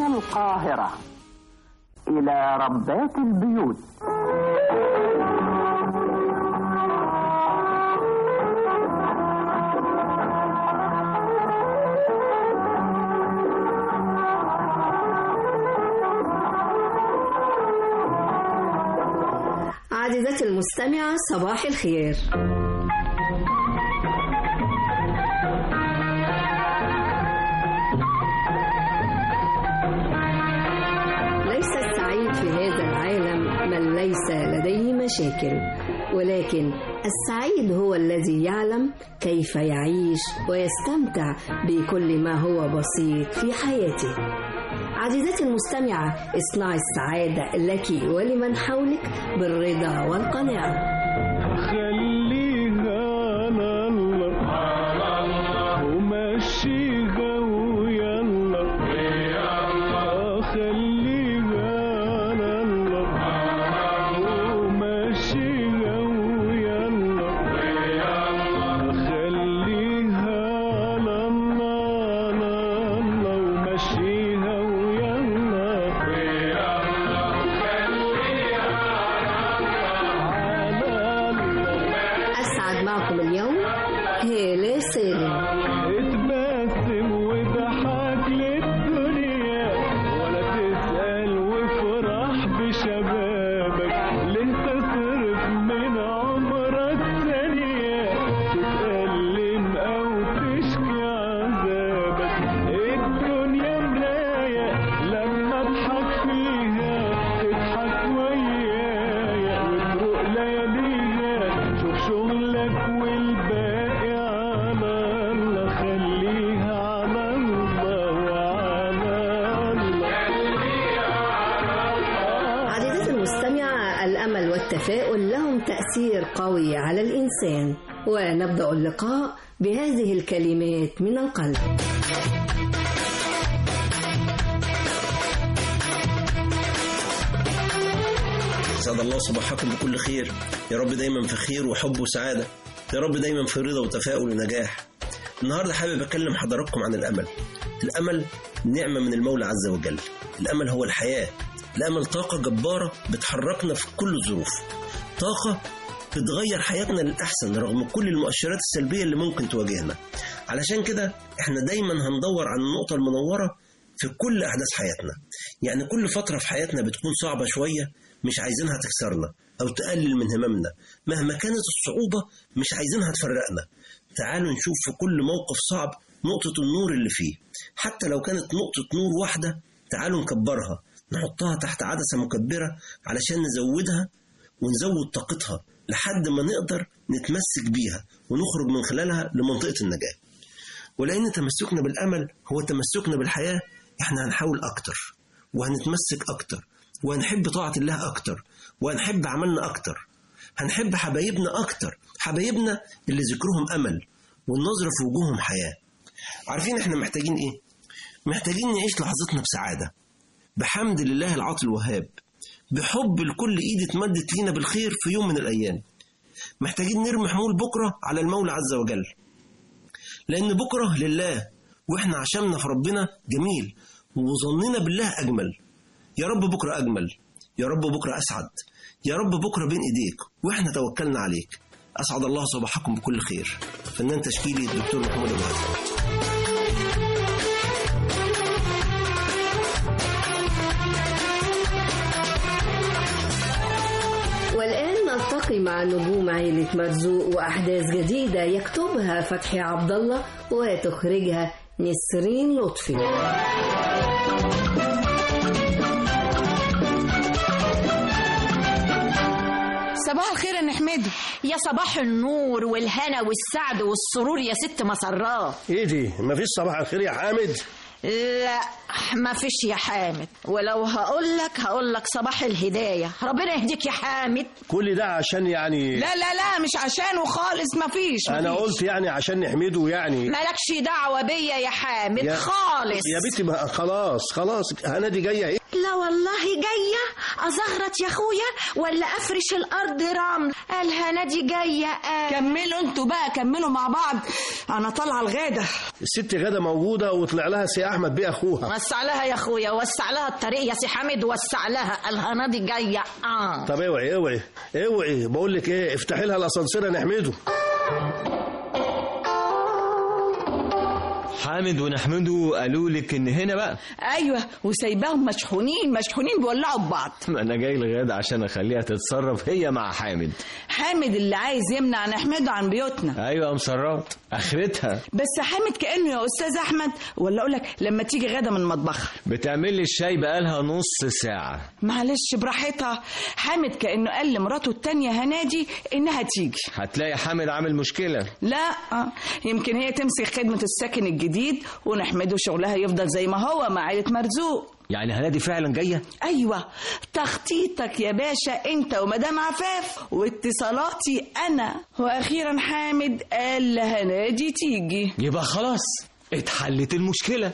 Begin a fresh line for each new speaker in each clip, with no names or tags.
القاهرة إلى ربات البيوت.
عزيزتي المستمعة، صباح الخير. ليس السعيد في هذا العالم من ليس لديه مشاكل، ولكن السعيد هو الذي يعلم كيف يعيش ويستمتع بكل ما هو بسيط في حياته. عزيزتي المستمعة، اصنعي السعادة لك ولمن حولك بالرضا والقناعة.
خليها على الله ومشيها ويلا، خليها على الله ومشيها ويلا، خليها على الله ومشيها ويلا.
أسعد معكم اليوم هالة سالم.
اتبسم وضحك للدنيا ولا تسأل وافرح بشبابك، ليه تصرف من عمرك ثانية تتألم أو تشكي عذابك. الدنيا مراية لما اضحك فيها تضحك ويايا وتروق لياليها. شوف شغلك والباقي على الله، خليها على الله وعلى الله.
عزيزتي المستمعة، الأمل والتفاؤل لهم تأثير قوي على الإنسان، ونبدأ اللقاء بهذه الكلمات من القلب.
أسعد الله صباحكم بكل خير، يا رب دايما في خير وحب وسعادة، يا رب دايما في رضا وتفاؤل ونجاح. النهاردة حابب أكلم حضراتكم عن الأمل. الأمل نعمة من المولى عز وجل. الأمل هو الحياة. الأمل طاقة جبارة بتحركنا في كل الظروف، طاقة بتغير حياتنا للأحسن رغم كل المؤشرات السلبية اللي ممكن تواجهنا. علشان كده احنا دايما هندور عن النقطة المنورة في كل أحداث حياتنا. يعني كل فترة في حياتنا بتكون صعبة شوية مش عايزينها تكسرنا أو تقلل من هممنا، مهما كانت الصعوبة مش عايزينها تفرقنا. تعالوا نشوف في كل موقف صعب نقطة النور اللي فيه، حتى لو كانت نقطة نور واحدة تعالوا نكبرها، نحطها تحت عدسة مكبرة علشان نزودها ونزود طاقتها لحد ما نقدر نتمسك بيها ونخرج من خلالها لمنطقة النجاة. ولأن تمسكنا بالأمل هو تمسكنا بالحياة، احنا هنحاول أكتر وهنتمسك أكتر وهنحب طاعة الله أكتر وهنحب عملنا أكتر، هنحب حبايبنا أكتر، حبايبنا اللي ذكرهم أمل والنظر في وجوههم حياة. عارفين احنا محتاجين ايه؟ محتاجين نعيش لحظتنا بسعادة، بحمد لله العاطي الوهاب، بحب لكل ايد اتمدت لينا بالخير في يوم من الأيام. محتاجين نرمي حمول بكرة على المولى عز وجل، لأن بكرة لله وإحنا عشمنا في ربنا جميل وظننا بالله أجمل. يا رب بكرة أجمل، يا رب بكرة أسعد، يا رب بكرة بين إيديك وإحنا توكلنا عليك. أسعد الله صباحكم بكل خير. فنان تشكيلي الدكتور محمود أبو هاشم.
والآن نلتقي مع نجوم عائلة مرزوق وأحداث جديدة يكتبها فتحي عبد الله وتخرجها نسرين لطفي.
صباح الخير يا نحمده.
يا صباح النور والهنا والسعد والسرور يا ست مسرات.
ايه دي؟ مفيش صباح الخير يا حامد؟
لا ما فيش يا حامد، ولو هقول لك صباح الهداية. ربنا يهديك يا حامد.
كل ده عشان يعني
لا مش عشانه خالص، مفيش.
انا قلت يعني عشان نحمده يعني.
مالكش دعوة بيا يا حامد خالص
يا بنتي. ما خلاص هنا دي جايه ايه؟
لا والله جاية أزغرط يا أخويا ولا أفرش الأرض رمل. قالها نادي جاية.
كملوا انتوا بقى، كملوا مع بعض، أنا طالعة الغدا.
الست غدا موجوده وطلع لها سي احمد بيه اخوها.
وسع لها يا اخويا، وسع لها الطريق يا سي حامد، وسع لها، الهنادي جايه.
طب اوعي بقول لك ايه، افتحي لها الاسانسير نحمده.
حامد ونحمده قالوا لك ان هنا بقى؟
ايوه، وسايباهم مشحونين بيولعوا ببعض.
ما انا جاي لغاده عشان اخليها تتصرف هي مع حامد
اللي عايز يمنع نحمده عن بيوتنا.
ايوه مسرات اخرتها.
بس حامد كانه يا استاذ احمد، ولا اقول لك لما تيجي غدا من مطبخها
بتعمل لي الشاي بقالها نص ساعه.
معلش براحتها. حامد كانه قال لمراته التانية هنادي انها تيجي.
هتلاقي حامد عامل مشكله.
لا يمكن هي تمسك خدمه السكن الجديد ونحمده شغلها يفضل زي ما هو مع عيلة مرزوق.
يعني هنادي فعلا جايه؟
ايوه، تخطيطك يا باشا انت ومدام عفاف واتصالاتي انا. واخيرا حامد قال لهنادي تيجي.
يبقى خلاص اتحلت المشكله.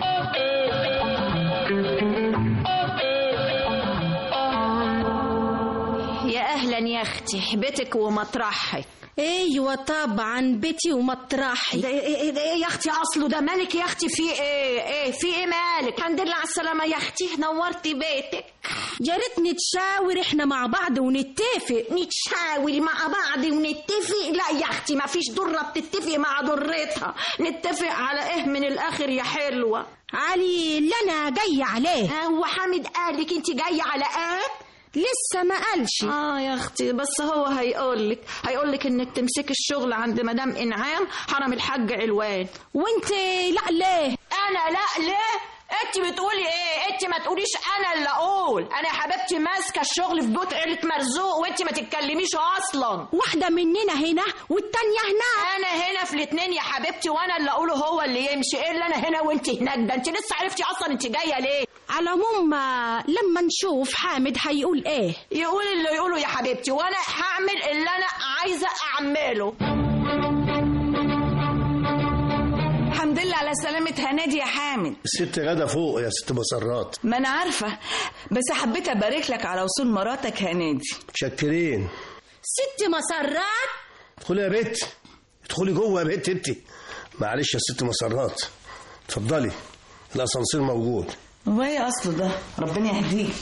يا اهلا يا اختي، بيتك ومطرحك.
ايوه طبعا بيتي ومطرحي.
ده ايه يا اختي اصله ده؟ مالك يا اختي؟ في ايه في ايه مالك؟ الحمد لله على السلامه يا اختي، نورتي بيتك.
يا ريت نتشاور احنا مع بعض ونتفق.
نتشاور مع بعض ونتفق؟ لا يا اختي، ما فيش ضره بتتفق مع ضرتها. نتفق على ايه من الاخر يا حلوه؟
علي اللي انا جايه عليه.
هو حامد قالك انت جايه على ايه؟
لسه ما قالش.
يا اختي، بس هو هيقولك انك تمسكي الشغل عند مدام انعام حرم الحاج علوان.
وانت لا ليه؟
انا لا ليه؟ انت بتقولي ايه؟ انت ما تقوليش انا اللي اقول. انا يا حبيبتي ماسكه الشغل في بيوت عيله مرزوق، وانت ما تتكلميش اصلا.
واحده مننا هنا والتانيه هناك.
انا هنا في الاثنين يا حبيبتي، وانا اللي اقوله هو اللي يمشي. ايه اللي انا هنا وانت هناك ده؟ انت لسه عرفتي اصلا انت جايه ليه؟
على العموم لما نشوف حامد هيقول ايه.
يقول اللي يقوله يا حبيبتي، وانا هعمل اللي انا عايزه اعمله.
الحمد لله على سلامة هنادي يا حامد.
الست غدا فوق يا ست مسرات.
ما انا عارفة، بس حبيت ابارك لك على وصول مراتك هنادي.
شكرين.
ست مسرات،
ادخلي يا بنت، ادخلي جوه يا بنت انت. معلش يا ست مسرات، اتفضلي الاسانسير موجود.
وايه اصله ده؟ ربنا يهديك.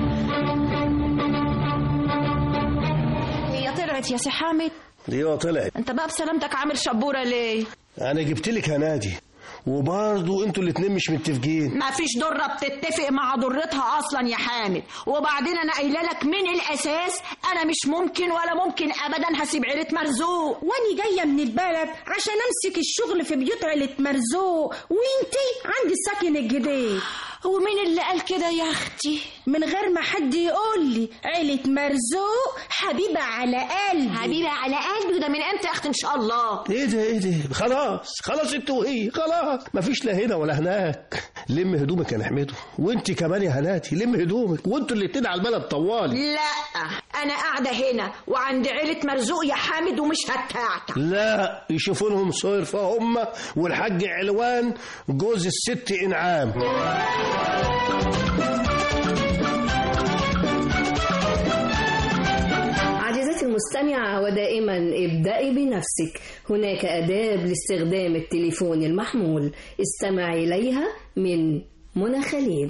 هي طلعت يا سي حامد؟
ايوه طلعت.
انت بقى بسلامتك عامل شبوره ليه؟
انا جبت لك هنادي وبرضه انتوا الاتنين مش متفقين.
ما فيش ضره بتتفق مع ضرتها اصلا يا حامد. وبعدين انا قايله لك من الاساس انا مش ممكن ولا ممكن ابدا هسيب عيله مرزوق.
واني جايه من البلد عشان امسك الشغل في بيوت عيله مرزوق، وانتي عند السكن الجديد.
ومين اللي قال كده يا اختي؟
من غير ما حد يقول لي. عيله مرزوق حبيبه على قلبي.
حبيبه على قلبي؟ وده من امتى يا اختي ان شاء الله؟
ايه ده خلاص انت وهي خلاص، مفيش لا هنا ولا هناك. لم هدومك يا نحمده، وانت كمان يا هناتي لم هدومك، وانتوا الاتنين على البلد طوالي.
لا انا قاعده هنا وعند عيله مرزوق يا حامد ومش هتعتع.
لا يشوفوا لهم صرفه هم والحاج علوان جوز الست انعام.
عزيزتي المستمعة، ودائما ابدأي بنفسك. هناك آداب لاستخدام التليفون المحمول، استمعي إليها من منى خليل.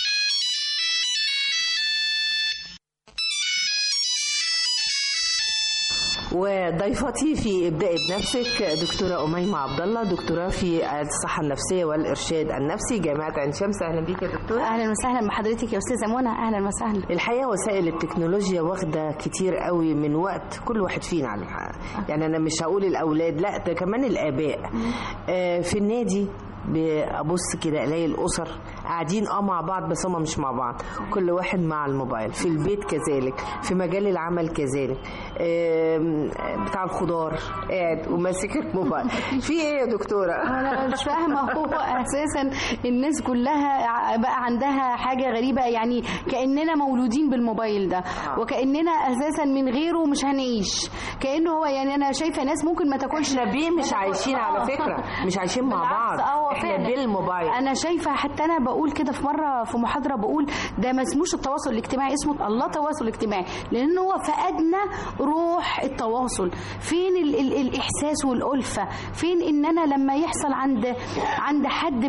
وضيفتي في ابدأي بنفسك دكتورة أميمة عبد الله، دكتوراه في الصحة النفسية والإرشاد النفسي، جامعة عين شمس. أهلا بيك يا دكتورة.
أهلا وسهلا بحضرتك يا أستاذة منى. أهلا وسهلا.
الحقيقة وسائل التكنولوجيا واخدة كتير قوي من وقت كل واحد فينا على الحقيقة. يعني أنا مش هقول الأولاد، لا ده كمان الآباء. في النادي ببص كده الاقي الاسر قاعدين مع بعض بس هم مش مع بعض، كل واحد مع الموبايل. في البيت كذلك، في مجال العمل كذلك. بتاع الخضار قاعد وماسك الموبايل. في ايه يا دكتوره؟
انا مش فاهمه. هو اساسا الناس كلها بقى عندها حاجه غريبه، يعني كاننا مولودين بالموبايل ده، وكاننا اساسا من غيره مش هنعيش. كانه هو يعني انا شايفه ناس ممكن ما تاكلش.
احنا بيه مش عايشين على فكره، مش عايشين مع بعض. هو فعلا بالموبايل.
انا شايفه، حتى انا بقول كده في مره في محاضره، بقول ده ما اسموش التواصل الاجتماعي، اسمه الله تواصل اجتماعي، لان هو فقدنا روح التواصل. فين الاحساس والالفه؟ فين ان انا لما يحصل عند حد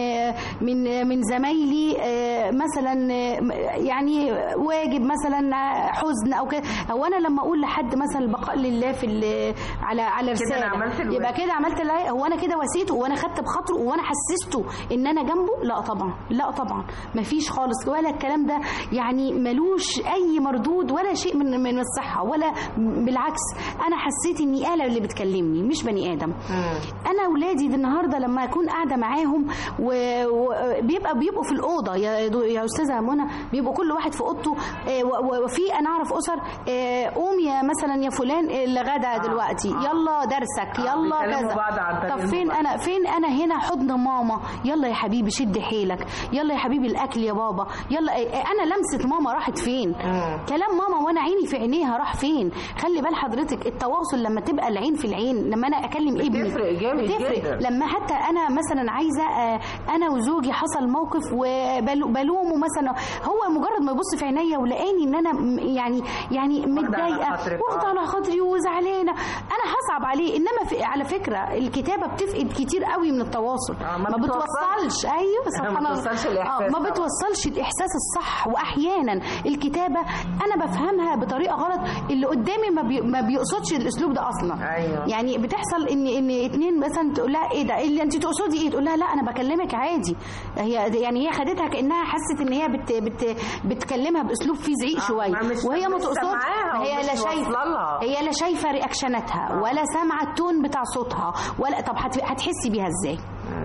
من زمايلي مثلا يعني واجب مثلا حزن او كده، او انا لما اقول لحد مثلا البقاء لله في على رساله، يبقى كده عملت هو انا كده واسيته وانا خدت بخاطره وانا حسسته ان انا جنبه؟ لا طبعا، لا طبعا، مفيش خالص ولا الكلام ده، يعني ملوش اي مردود ولا شيء من الصحه، ولا بالعكس انا حسيت اني آلة اللي بتكلمني مش بني ادم. انا اولادي النهارده لما اكون قاعده معاهم وبيبقوا في الاوضه يا استاذه منى، بيبقوا كل واحد في اوضته، وفي انا اعرف اسر قوم يا مثلا يا فلان الغدا دلوقتي، يلا درسك، يلا كذا. طب فين انا هنا حضن ماما، يلا يا حبيبي شد حيلك، يلا يا حبيبي الاكل يا بابا، يلا. انا لمسه ماما راحت فين؟ كلام ماما وانا عيني في عينيها راح فين؟ خلي بال حضرتك التواصل لما تبقى العين في العين، لما انا اكلم ابني بتفرق. لما حتى انا مثلا عايزه انا وزوجي حصل موقف وبلومه مثلا، هو مجرد ما يبص في عينيا ولقاني ان انا يعني متضايقه واخده على خاطري وزعلانه، انا هصعب عليه. انما على فكره الكتابه بتفقد كتير قوي من التواصل، ما بتوصلش. ايوه سبحان الله، ما بتوصلش الاحساس الصح. واحيانا الكتابه انا بفهمها بطريقه غلط، اللي قدامي ما بيقصدش الاسلوب ده اصلا.
أيوة.
يعني بتحصل ان اتنين مثلا تقول لها ايه ده اللي انت تقصدي ايه، تقول لها لا انا بكلمك عادي، هي خدتها كانها حست ان هي بتكلمها باسلوب فيه زعيق شويه، وهي ما تقصدش. هي لا شايفه رياكشناتها ولا سامعه التون بتاع صوتها ولا. طب هتحسي بيها ازاي؟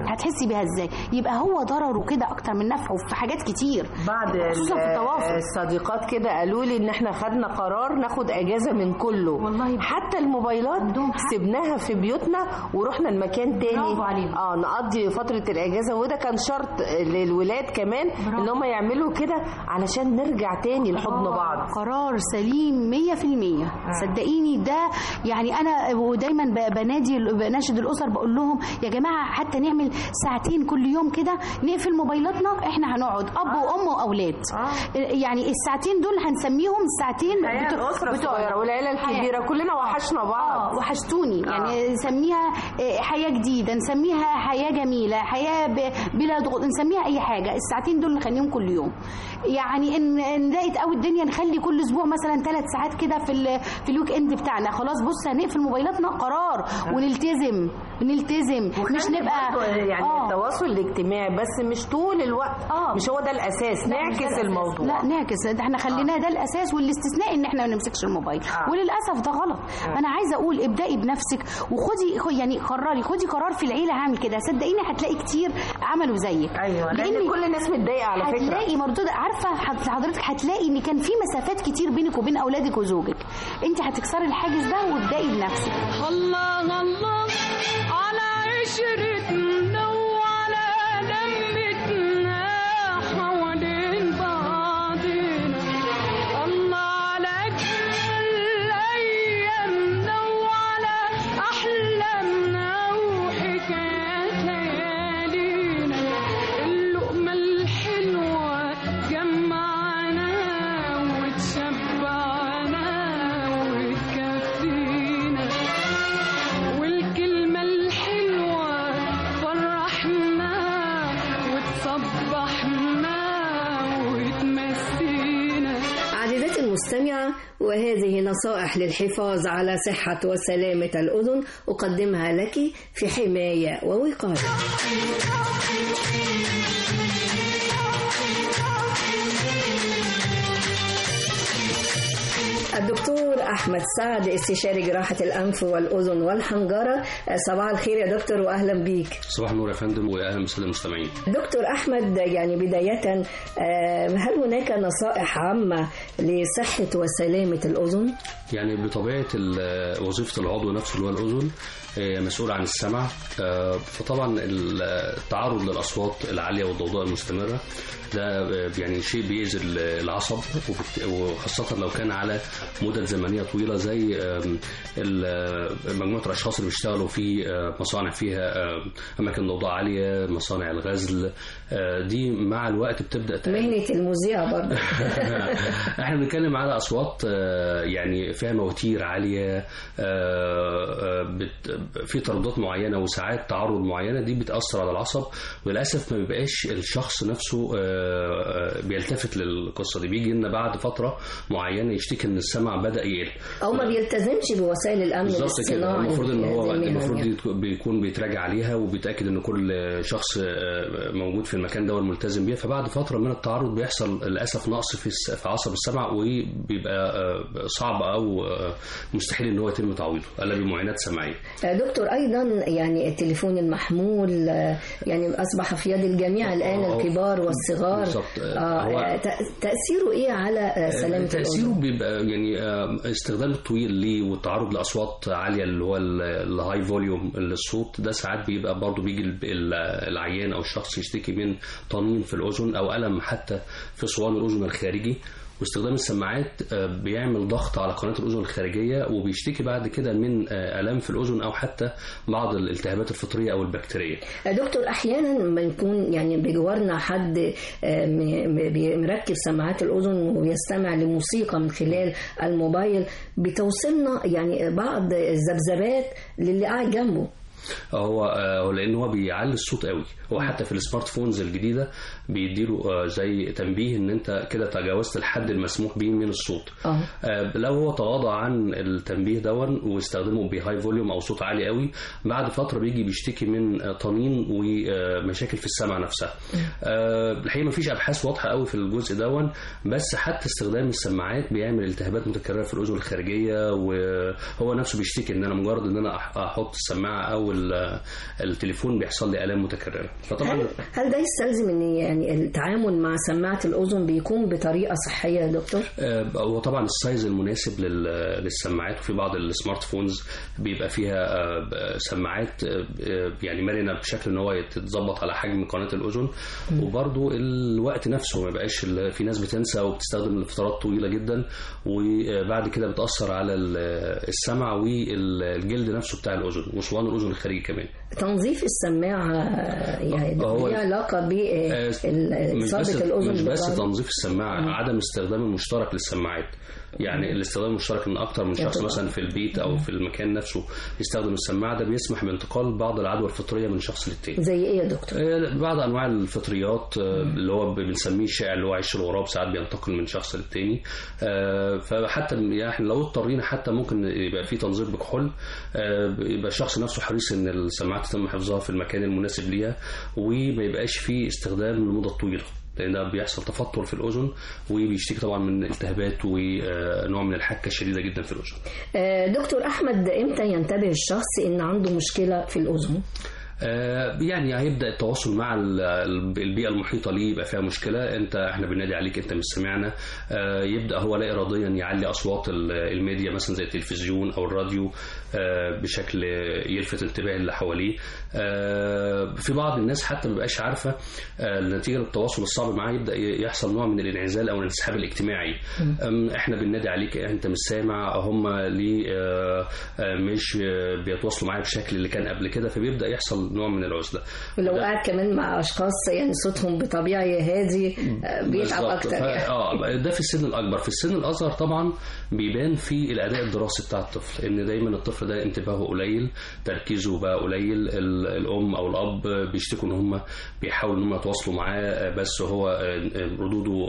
يبقى هو ضرره كده اكتر من نفعه في حاجات كتير.
بعض الصديقات كده قالوا لي ان احنا خدنا قرار ناخد اجازه من كله، والله حتى الموبايلات سيبناها في بيوتنا ورحنا المكان تاني نقضي فتره الاجازه. وده كان شرط للولاد كمان ان هم يعملوا كده علشان نرجع تاني لحضن بعض.
قرار سليم 100%. صدقيني ده يعني انا ودايما بناشد الاسر، بقول لهم يا جماعه حتى نعمل ساعتين كل يوم كده، نقفل موبايلاتنا، احنا هنقعد اب وام واولاد. يعني الساعتين دول هنسميهم الساعتين
الاسره الصغيره والعيله الكبيره، كلنا وحشنا بعض.
وحشتوني يعني نسميها حياه جديده، نسميها حياه جميله، حياه بلا ضغوط، نسميها اي حاجه. الساعتين دول نخليهم كل يوم. يعني ان ضاقت قوي الدنيا نخلي كل اسبوع مثلا 3 ساعات كده في الويك اند بتاعنا. خلاص بص هنقفل موبايلاتنا، قرار ونلتزم مش نبقى
يعني التواصل الاجتماعي بس مش طول الوقت. مش هو ده الاساس، نعكس الموضوع.
لا نعكس، احنا خليناه ده الاساس، والاستثناء ان احنا ما نمسكش الموبايل. وللاسف ده غلط. انا عايزه اقول ابدأي بنفسك وخدي يعني خدي قرار في العيله هعمل كده. صدقيني هتلاقي كتير عملوا زيك.
ايوه لان كل الناس متضايقه على فكره.
هتلاقي مردود، عارفه حضرتك هتلاقي ان كان في مسافات كتير بينك وبين اولادك وزوجك. انت هتكسري الحاجز ده وابدأي بنفسك.
الله الله على عشرتنا وعلى لمتنا حوالين بعضنا، الله على أجمل أيامنا وعلى أحلامنا وحكايات ليالينا، اللقمة الحلوة جمعنا وتشبعنا وتكفينا، والكلمة الحلوة فرحنا وتصبحنا وتمسينا.
عزيزتي المستمعة، وهذه نصائح للحفاظ على صحة وسلامة الأذن أقدمها لك في حماية ووقاية. الدكتور أحمد سعد، استشاري جراحة الأنف والأذن والحنجرة. صباح الخير يا دكتور وأهلا بيك.
صباح النور يا فندم وأهلا بالسادة المستمعين.
دكتور أحمد، يعني بداية هل هناك نصائح عامة لصحة وسلامة الأذن؟
يعني بطبيعة وظيفة العضو نفسه اللي هو الأذن مسؤول عن السمع، فطبعا التعرض للأصوات العالية والضوضاء المستمرة ده يعني شيء بيأذي العصب، وخاصة لو كان على مدة زمنية أزمنية طويلة زي مجموعة الأشخاص اللي بيشتغلوا في مصانع فيها أماكن ضوضاء عالية، مصانع الغزل، دي مع الوقت بتبدأ
مهنة المذيع برضه.
احنا بنتكلم على أصوات يعني فيها مواتير عالية، في ترددات معينة وساعات تعرض معينة، دي بتأثر على العصب، وللأسف ما بيبقاش الشخص نفسه بيلتفت للقصة دي. بيجي لنا بعد فترة معينة يشتكي ان السمع بدأ يقل
او ما بيلتزمش بوسائل الامن الاصطناعي.
المفروض ان هو بيكون بيتراجع عليها وبيتاكد ان كل شخص موجود في المكان ده ملتزم بيها. فبعد فترة من التعرض بيحصل للاسف نقص في عصب السمع، وبيبقى صعب او مستحيل ان هو يتم تعويضه الا بمعاينات سمعية.
دكتور، ايضا يعني التليفون المحمول يعني اصبح في يد الجميع الان، الكبار والصغار. تأثيره ايه على سلامة الأذن؟
تأثيره بيبقى يعني استخدام الطويل ليه والتعرض لأصوات عالية اللي هو الهاي فوليوم للصوت ده، ساعات بيبقى برضو بيجي العيان أو الشخص يشتكي من طنين في الأذن أو ألم حتى في صوان الأذن الخارجي. واستخدام السماعات بيعمل ضغط على قناة الأذن الخارجية، وبيشتكي بعد كده من آلام في الأذن أو حتى بعض الالتهابات الفطرية أو البكتيرية.
دكتور، أحيانا لما يكون يعني بجوارنا حد مركب سماعات الأذن وبيستمع لموسيقى من خلال الموبايل، بتوصلنا يعني بعض الذبذبات للي قاعد جنبه.
هو لان هو بيعلي الصوت قوي. هو حتى في السمارت فونز الجديده بيديله زي تنبيه ان انت كده تجاوزت الحد المسموح به من الصوت. لو هو تغاضى عن التنبيه دون واستخدمه بهاي فوليوم او صوت عالي قوي، بعد فتره بيجي بيشتكي من طنين ومشاكل في السمع نفسها. الحقيقه ما فيش ابحاث واضحه قوي في الجزء دون، بس حتى استخدام السماعات بيعمل التهابات متكرره في الاذن الخارجيه، وهو نفسه بيشتكي ان انا مجرد ان انا احط السماعه او التليفون بيحصل لي آلام متكررة. فطبعا
هل ده يستلزم ان يعني التعامل مع سماعة الأذن بيكون بطريقة صحية يا دكتور؟
هو طبعا السايز المناسب للسماعات، وفي بعض السمارت فونز بيبقى فيها سماعات يعني مرنة بشكل ان هو تتظبط على حجم قناة الأذن، وبرضو الوقت نفسه ما بقاش. في ناس بتنسى وبتستخدم لفترات طويلة جدا، وبعد كده بتأثر على السمع والجلد نفسه بتاع الأذن وصوان الأذن الخارجي كمان.
تنظيف السماعة يعني ليه علاقة بإصابة الأذن؟
مش بس تنظيف السماعة، عدم استخدام المشترك للسماعات. يعني الاستخدام المشترك من أكتر من شخص مثلا في البيت أو في المكان نفسه يستخدم السماعة، ده بيسمح بانتقال بعض العدوى الفطرية من شخص للتاني.
زي إيه يا دكتور؟
بعض أنواع الفطريات اللي هو بنسميه الشائع اللي هو عش الغراب، ساعات بينتقل من شخص للتاني. فحتى يعني لو اضطرينا حتى ممكن يبقى في تنظيف بكحول، يبقى الشخص نفسه حريص إن السماعات يتم حفظها في المكان المناسب ليها، وما يبقاش فيه استخدام لمدة طويلة، لأن بيحصل تفطر في الأذن وبيشتكي طبعا من التهابات ونوع من الحكة الشديدة جدا في الأذن.
دكتور أحمد، إمتى ينتبه الشخص إن عنده مشكلة في الأذن؟
يعني هيبدأ التواصل مع البيئة المحيطة ليه يبقى فيها مشكلة. احنا بننادي عليك، انت مش سمعنا. يبدأ هو لا إراديا يعلي أصوات الميديا مثلا زي التلفزيون أو الراديو بشكل يلفت انتباه اللي حواليه. في بعض الناس حتى ما بقاش عارفة نتيجة للتواصل الصعب معاه يبدأ يحصل نوع من الانعزال أو الانسحاب الاجتماعي. احنا بننادي عليك، انت مش سامع، هم ليه مش بيتواصلوا معايا بالشكل اللي كان قبل كده، فبيبدأ يحصل نوع من العزلة.
ولو قاعد كمان مع أشخاص يعني صوتهم بطبيعي هادي بيتعب أكتر يعني.
ده في السن الأكبر. في السن الأصغر طبعا بيبان في الأداء الدراسي بتاع الطفل، إن دايما الطفل ده انتباهه قليل، تركيزه بقى قليل. الأم أو الأب بيشتكوا إن هم بيحاولوا إن هم يتواصلوا معاه، بس هو ردوده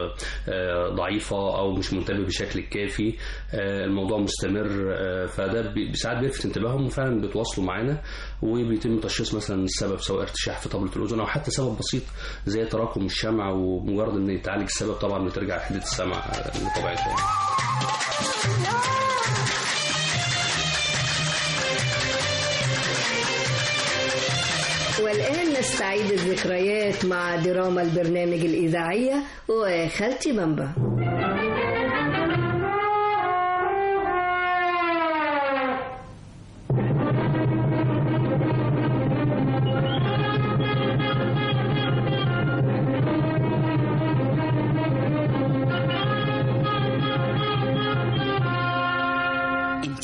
ضعيفة أو مش منتبه بشكل كافي. الموضوع مستمر، فده ساعات بيلفت انتباههم وفعلا بيتواصلوا معانا، وبيتم تشخيص مثلا السبب سواء ارتشاح في طبلة الأذن أو حتى سبب بسيط زي تراكم الشمع، ومجرد إن يتعالج السبب طبعا بترجع حدة السمع لطبيعتها.
والآن نستعيد الذكريات مع دراما البرنامج الإذاعية وخالتي بامبا.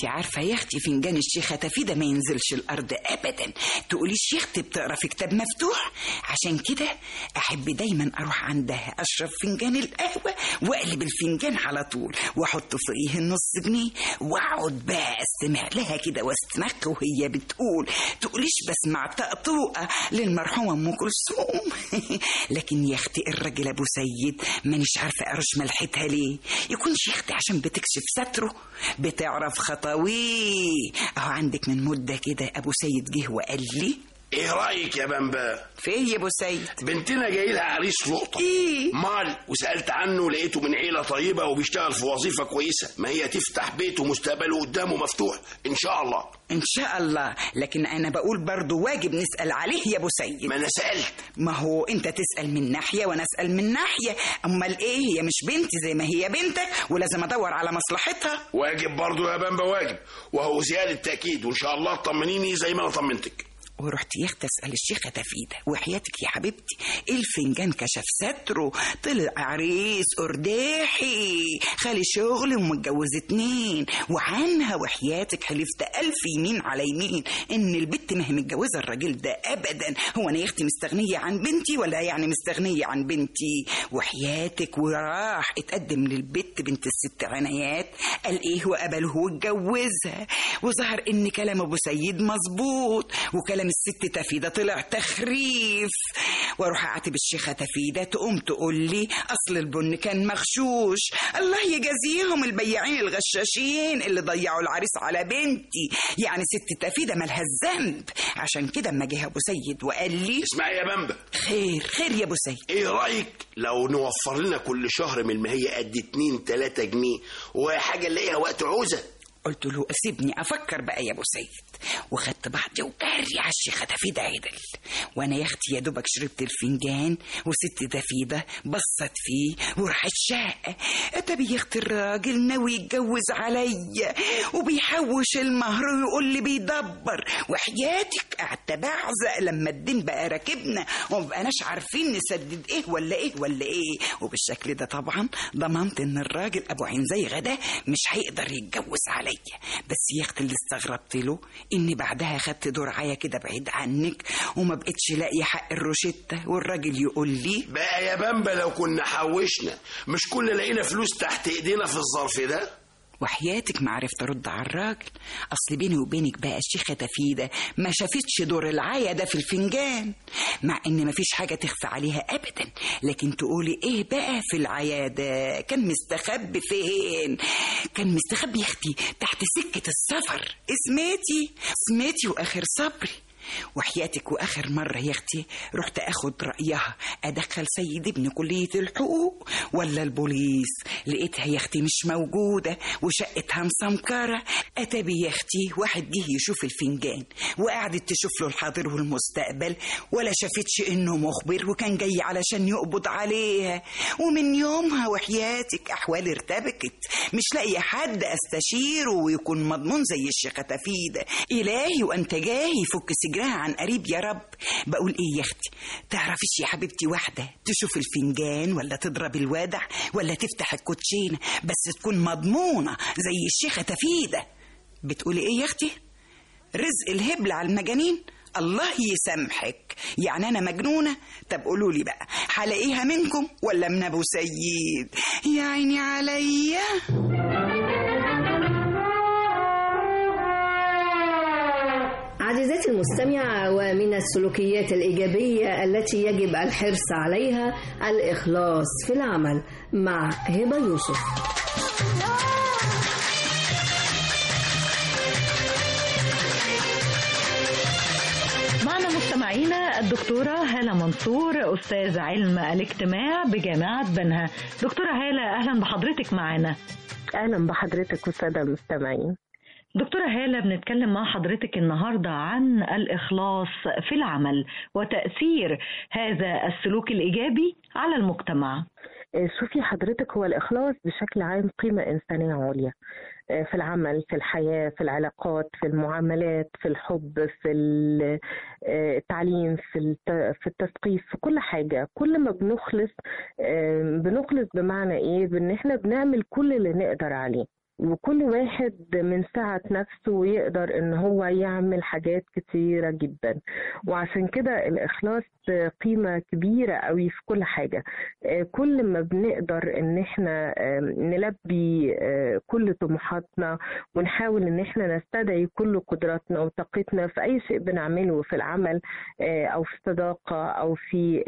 انت عارفة يا اختي فنجان الشيخة تفيدة ما ينزلش الارض ابدا. تقوليش يا اختي بتقرا في كتاب مفتوح؟ عشان كده احب دايما اروح عندها اشرب فنجان القهوة واقلب الفنجان على طول واحط فوقيه النص جنيه واقعد بقى استمع لها كده واستنخ وهي بتقول. تقوليش بسمع طقطوقة للمرحومة ام كلثوم. لكن يا اختي الراجل ابو سيد مانيش عارفة ارش ملحتها ليه. يكونش يا اختي عشان بتكشف ستره، بتعرف خطويه. اهو عندك من مدة كده ابو سيد جه وقال لي
ايه رايك يا بمبا؟
في ايه يا ابو سيد؟
بنتنا جاي لها عريس لقطه.
ايه
مال؟ وسالت عنه لقيته من عيله طيبه وبيشتغل في وظيفه كويسه، ما هي تفتح بيته ومستقبله قدامه مفتوح ان شاء الله.
ان شاء الله. لكن انا بقول برضو واجب نسال عليه يا ابو سيد.
ما انا سالت.
ما هو انت تسال من ناحيه وانا اسال من ناحيه. امال ايه؟ هي مش بنتي زي ما هي بنتك ولازم ادور على مصلحتها.
واجب برضو يا بمبا، واجب، وهو زياده تاكيد، وان شاء الله طمنيني زي ما انا طمنتك.
ورحت يا اختي اسال الشيخه تفيده وحياتك يا حبيبتي الفنجان كشف ستره، طلع عريس ارداحي خالي شغل ومتجوز 2 وعنها وحياتك حلفت 1000 يمين على يمين ان البت ما هي متجوزه الراجل ده ابدا. هو انا يا اختي مستغنيه عن بنتي ولا يعني مستغنيه عن بنتي؟ وحياتك وراح اتقدم للبت بنت الست عنايات قال ايه وقبله واتجوزها. وظهر ان كلام ابو سيد مظبوط وكلام الست تفيدة طلع تخريف. واروح اعاتب الشيخة تفيدة تقوم تقول لي اصل البن كان مغشوش. الله يجازيهم البياعين الغشاشين اللي ضيعوا العريس على بنتي. يعني ست تفيدة مالها الذنب. عشان كده اما جه ابو سيد وقال لي
اسمعي يا بمبا.
خير يا ابو سيد.
ايه رايك لو نوفر لنا كل شهر من ما هي قد 2-3 جنيه وحاجه نلاقيها وقت عوزه؟
قلت له سيبني افكر بقى يا ابو سيد. وخدت بعضي وجري على الشيخه تفيده عدل. وانا يا اختي يا دوبك شربت الفنجان وست تفيده بصت فيه وراحت شاقه. طب يا اختي الراجل ناوي يتجوز عليا وبيحوش المهر ويقول لي بيدبر. وحياتك قعدت بعزق لما الدين بقى راكبنا ومبقناش عارفين نسدد ايه ولا ايه ولا ايه. وبالشكل ده طبعا ضمنت ان الراجل ابو عين زي غدا مش هيقدر يتجوز عليا. بس يا اختي اللي استغربت له اني بعدها خدت درعايه كده بعيد عنك وما بقتش لاقي حق الروشته والراجل يقول لي
بقى يا بمبا لو كنا حوشنا مش كنا لقينا فلوس تحت ايدينا في الظرف ده.
وحياتك ما عرفت ارد على الراجل. اصل بيني وبينك بقى الشيخه تفيده ما شافتش دور العايه ده في الفنجان، مع ان ما فيش حاجه تخفى عليها ابدا. لكن تقولي ايه بقى في العايه ده؟ كان مستخبي فين؟ كان مستخبي يا اختي تحت سكه السفر. سميتي واخر صبري. وحياتك واخر مره يا اختي رحت اخد رايها ادخل سيد ابن كليه الحقوق ولا البوليس، لقيتها يا اختي مش موجوده وشقتها مسمكره. اتابي يا اختي واحد جه يشوف الفنجان وقعدت تشوف له الحاضر والمستقبل ولا شافتش انه مخبر وكان جاي علشان يقبض عليها. ومن يومها وحياتك احوالي ارتبكت، مش لاقيه حد استشيره ويكون مضمون زي الشيخه تفيده. الهي وانت جاي فك سجرها عن قريب يا رب. بقول ايه يا اختي، تعرفيش يا حبيبتي واحده تشوف الفنجان ولا تضرب الوادع ولا تفتح الكوتشينه بس تكون مضمونه زي الشيخه تفيده؟ بتقولي ايه يا اختي؟ رزق الهبل على المجانين. الله يسامحك، يعني انا مجنونه؟ طب قولوا لي بقى هلاقيها منكم ولا من ابو سيد؟ يا عيني عليا.
عزيزتي المستمعة، ومن السلوكيات الإيجابية التي يجب الحرص عليها الإخلاص في العمل مع هبة يوسف.
معنا مستمعينا الدكتورة هالة منصور، أستاذ علم الاجتماع بجامعة بنها. دكتورة هالة أهلا بحضرتك معنا.
أهلا بحضرتك والسادة المستمعين.
دكتورة هالة، بنتكلم مع حضرتك النهاردة عن الإخلاص في العمل وتأثير هذا السلوك الإيجابي على المجتمع.
شوفي حضرتك، هو الإخلاص بشكل عام قيمة إنسانية عليا في العمل، في الحياة، في العلاقات، في المعاملات، في الحب، في التعليم، في التثقيف، في كل حاجة. كل ما بنخلص بمعنى إيه؟ بأن إحنا بنعمل كل اللي نقدر عليه. وكل واحد من سعة نفسه يقدر ان هو يعمل حاجات كتيرة جدا. وعشان كده الإخلاص قيمة كبيرة قوي في كل حاجة. كل ما بنقدر ان احنا نلبي كل طموحاتنا ونحاول ان احنا نستدعي كل قدراتنا وطاقتنا في اي شيء بنعمله، في العمل او في الصداقة او في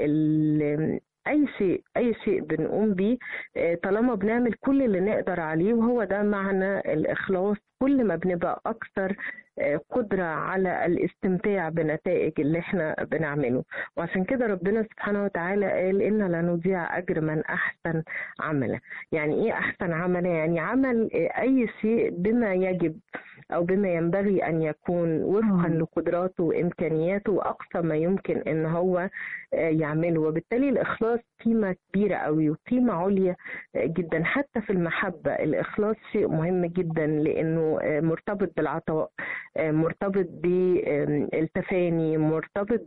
أي شيء بنقوم بيه، طالما بنعمل كل اللي نقدر عليه، وهو ده معنى الإخلاص. كل ما بنبقى أكثر قدرة على الاستمتاع بنتائج اللي احنا بنعمله. وعشان كده ربنا سبحانه وتعالى قال إن لا نضيع أجر من أحسن عملا. يعني إيه أحسن عملا؟ يعني عمل أي شيء بما يجب أو بما ينبغي أن يكون وفقا لقدراته وإمكانياته وأقصى ما يمكن أن هو يعمله. وبالتالي الإخلاص قيمة كبيرة قوي وقيمة عليا جدا. حتى في المحبة الإخلاص شيء مهم جدا، لأنه مرتبط بالعطاء، مرتبط بالتفاني، مرتبط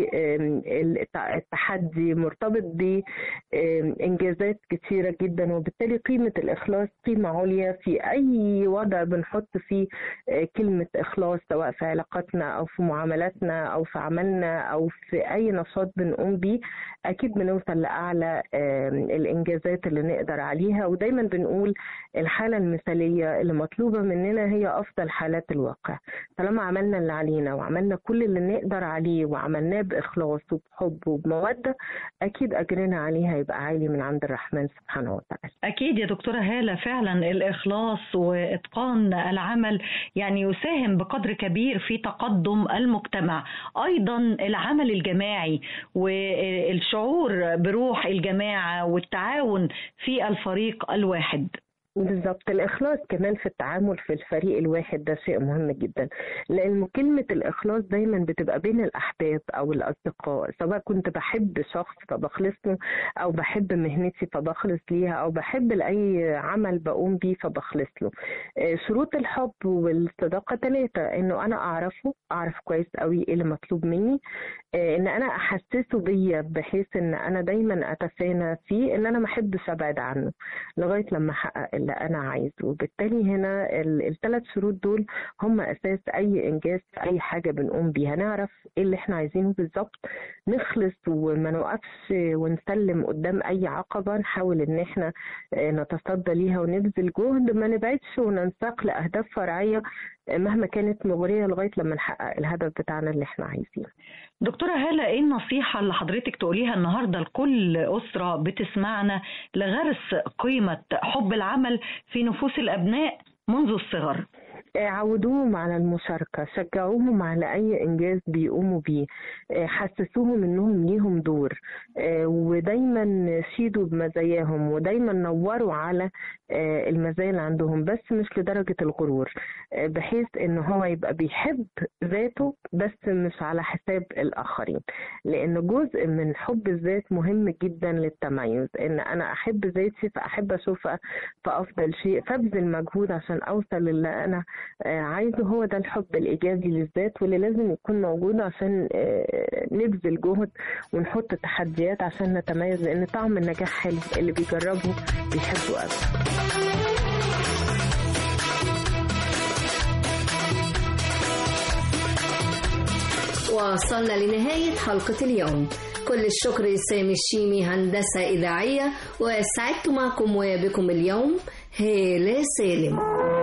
بالتحدي، مرتبط بإنجازات كثيرة جدا. وبالتالي قيمة الإخلاص قيمة عليا في أي وضع بنحط فيه كلمة إخلاص، سواء في علاقاتنا أو في معاملاتنا أو في عملنا أو في أي نشاط بنقوم بيه. أكيد بنوصل لأعلى الإنجازات اللي نقدر عليها. ودايما بنقول الحالة المثالية اللي مطلوبة مننا هي أفضل حالات الواقع. طالما عملنا اللي علينا وعملنا كل اللي نقدر عليه وعملناه بإخلاص وبحب وبمودة، أكيد أجرنا عليه هيبقى عالي من عند الرحمن سبحانه وتعالى.
أكيد يا دكتورة هالة، فعلا الإخلاص وإتقان العمل يعني يساهم بقدر كبير في تقدم المجتمع. أيضا العمل الجماعي والشعور بروح الجماعة والتعاون في الفريق الواحد.
بالضبط. الإخلاص كمان في التعامل في الفريق الواحد ده شيء مهم جدا، لأن كلمة الإخلاص دايما بتبقى بين الأحباب أو الأصدقاء، سواء كنت بحب شخص فبخلص له، أو بحب مهنتي فبخلص ليها، أو بحب لأي عمل بقوم بيه فبخلص له. شروط الحب والصداقة 3: إنه أنا أعرف كويس قوي إيه اللي مطلوب مني، إن أنا أحسسه بيا بحيث إن أنا دايما أتفانى فيه، إن أنا ما أحبش أبعد عنه لغاية لما أحقق اللي أنا عايزه. وبالتالي هنا ال3 شروط دول هم أساس أي إنجاز في أي حاجة بنقوم بيها. نعرف إيه اللي إحنا عايزينه بالظبط، نخلص وما نوقفش ونسلم قدام أي عقبة، نحاول إن إحنا نتصدى ليها ونبذل جهد، ما نبعدش وننساق لأهداف فرعية مهما كانت مغرية لغاية لما نحقق الهدف بتاعنا اللي إحنا عايزينه.
دكتورة هالة، إيه النصيحة اللي حضرتك تقوليها النهاردة لكل أسرة بتسمعنا لغرس قيمة حب العمل في نفوس الأبناء منذ الصغر؟
عودوهم على المشاركة، شجعوهم على أي إنجاز بيقوموا بيه، حسسوهم إنهم ليهم دور، ودايما شيدوا بمزاياهم، ودايما نوروا على المزايا اللي عندهم، بس مش لدرجة الغرور، بحيث إن هو يبقى بيحب ذاته بس مش على حساب الآخرين. لأن جزء من حب الذات مهم جدا للتميز، إن أنا أحب ذاتي فأحب أشوفها فأفضل شيء، فابذل مجهود عشان أوصل للي أنا عايزه. هو ده الحب الإيجابي للذات، واللي لازم يكون موجود عشان نبذل جهد ونحط تحديات عشان نتميز، لأن طعم النجاح حلو، اللي بيجربه بيحبه أبدا.
وصلنا لنهاية حلقة اليوم. كل الشكر لسامي الشيمي هندسة إذاعية، وسعدت معكم وبكم اليوم هالة سالم.